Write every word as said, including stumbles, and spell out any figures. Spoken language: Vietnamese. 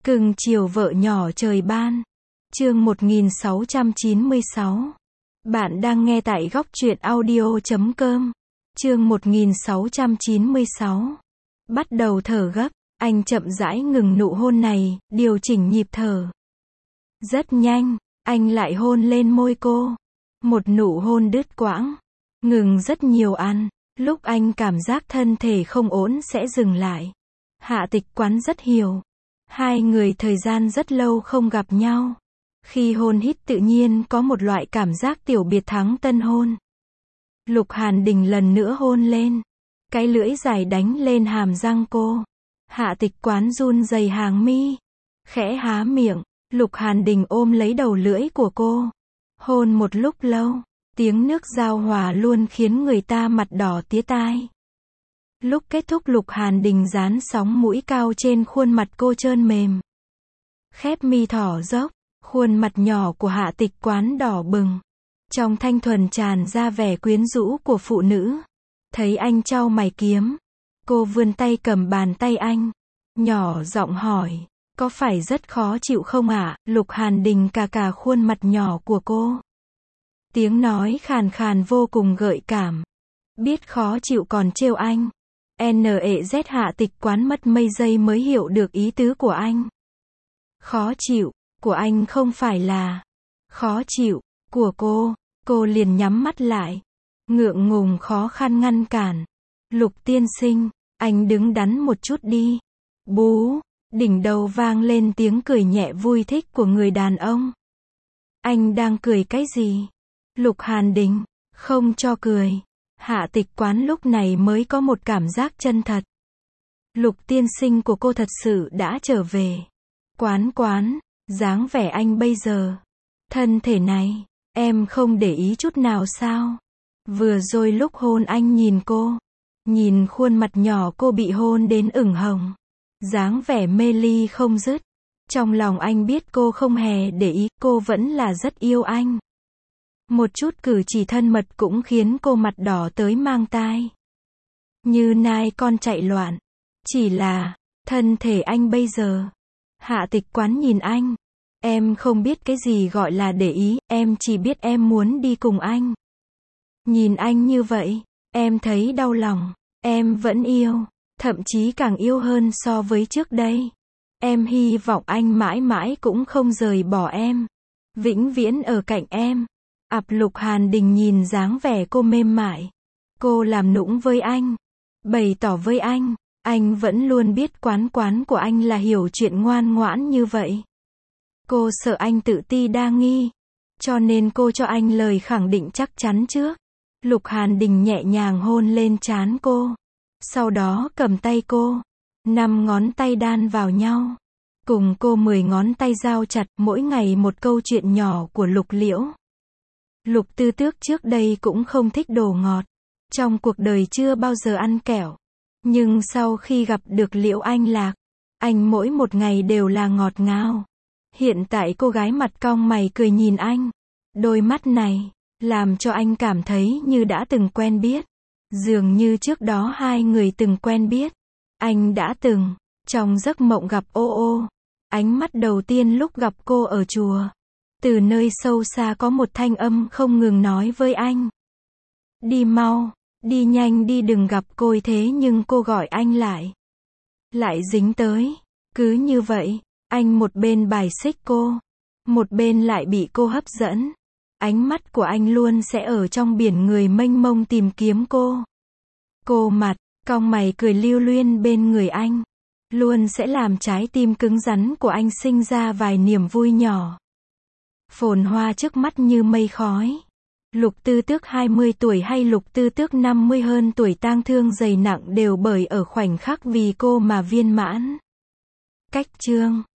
Cưng chiều vợ nhỏ trời ban. Chương một nghìn sáu trăm chín mươi sáu. Bạn đang nghe tại góc truyện audio chấm com. Chương một nghìn sáu trăm chín mươi sáu. Bắt đầu thở gấp, anh chậm rãi ngừng nụ hôn này, điều chỉnh nhịp thở. Rất nhanh, anh lại hôn lên môi cô. Một nụ hôn đứt quãng, ngừng rất nhiều ăn. Lúc anh cảm giác thân thể không ổn sẽ dừng lại. Hạ Tịch Quán rất hiểu. Hai người thời gian rất lâu không gặp nhau. Khi hôn hít tự nhiên có một loại cảm giác tiểu biệt thắng tân hôn. Lục Hàn Đình lần nữa hôn lên. Cái lưỡi dài đánh lên hàm răng cô. Hạ Tịch Quán run rẩy hàng mi. Khẽ há miệng, Lục Hàn Đình ôm lấy đầu lưỡi của cô. Hôn một lúc lâu, tiếng nước giao hòa luôn khiến người ta mặt đỏ tía tai. Lúc kết thúc Lục Hàn Đình dán sóng mũi cao trên khuôn mặt cô trơn mềm. Khép mi thỏ dốc, khuôn mặt nhỏ của Hạ Tịch Quán đỏ bừng. Trong thanh thuần tràn ra vẻ quyến rũ của phụ nữ. Thấy anh chau mày kiếm. Cô vươn tay cầm bàn tay anh. Nhỏ giọng hỏi, có phải rất khó chịu không ạ? Lục Hàn Đình cà cà khuôn mặt nhỏ của cô. Tiếng nói khàn khàn vô cùng gợi cảm. Biết khó chịu còn trêu anh. en e zét Hạ Tịch Quán mất mấy giây mới hiểu được ý tứ của anh. Khó chịu, của anh không phải là khó chịu, của cô. Cô liền nhắm mắt lại. Ngượng ngùng khó khăn ngăn cản. Lục tiên sinh, anh đứng đắn một chút đi. Bú, đỉnh đầu vang lên tiếng cười nhẹ vui thích của người đàn ông. Anh đang cười cái gì? Lục Hàn Đình, không cho cười. Hạ Tịch Quán lúc này mới có một cảm giác chân thật. Lục tiên sinh của cô thật sự đã trở về. Quán Quán, dáng vẻ anh bây giờ, thân thể này, em không để ý chút nào sao? Vừa rồi lúc hôn anh nhìn cô, nhìn khuôn mặt nhỏ cô bị hôn đến ửng hồng, dáng vẻ mê ly không dứt. Trong lòng anh biết cô không hề để ý, cô vẫn là rất yêu anh. Một chút cử chỉ thân mật cũng khiến cô mặt đỏ tới mang tai. Như nai con chạy loạn. Chỉ là, thân thể anh bây giờ. Hạ Tịch Quán nhìn anh. Em không biết cái gì gọi là để ý, em chỉ biết em muốn đi cùng anh. Nhìn anh như vậy, em thấy đau lòng. Em vẫn yêu, thậm chí càng yêu hơn so với trước đây. Em hy vọng anh mãi mãi cũng không rời bỏ em. Vĩnh viễn ở cạnh em. Ặp Lục Hàn Đình nhìn dáng vẻ cô mềm mại. Cô làm nũng với anh. Bày tỏ với anh. Anh vẫn luôn biết Quán Quán của anh là hiểu chuyện ngoan ngoãn như vậy. Cô sợ anh tự ti đa nghi. Cho nên cô cho anh lời khẳng định chắc chắn trước. Lục Hàn Đình nhẹ nhàng hôn lên trán cô. Sau đó cầm tay cô. Năm ngón tay đan vào nhau. Cùng cô mười ngón tay giao chặt, mỗi ngày một câu chuyện nhỏ của Lục Liễu. Lục Tư Tước trước đây cũng không thích đồ ngọt. Trong cuộc đời chưa bao giờ ăn kẹo. Nhưng sau khi gặp được Liễu Anh Lạc, anh mỗi một ngày đều là ngọt ngào. Hiện tại cô gái mặt cong mày cười nhìn anh. Đôi mắt này, làm cho anh cảm thấy như đã từng quen biết. Dường như trước đó hai người từng quen biết. Anh đã từng, trong giấc mộng gặp ô ô. Ánh mắt đầu tiên lúc gặp cô ở chùa. Từ nơi sâu xa có một thanh âm không ngừng nói với anh. Đi mau, đi nhanh đi đừng gặp cô. Thế nhưng cô gọi anh lại. Lại dính tới. Cứ như vậy, anh một bên bài xích cô. Một bên lại bị cô hấp dẫn. Ánh mắt của anh luôn sẽ ở trong biển người mênh mông tìm kiếm cô. Cô mặt, cong mày cười lưu luyên bên người anh. Luôn sẽ làm trái tim cứng rắn của anh sinh ra vài niềm vui nhỏ. Phồn hoa trước mắt như mây khói. Lục Tư Tước hai mươi tuổi hay Lục Tư Tước năm mươi hơn tuổi tang thương dày nặng đều bởi ở khoảnh khắc vì cô mà viên mãn. Cách chương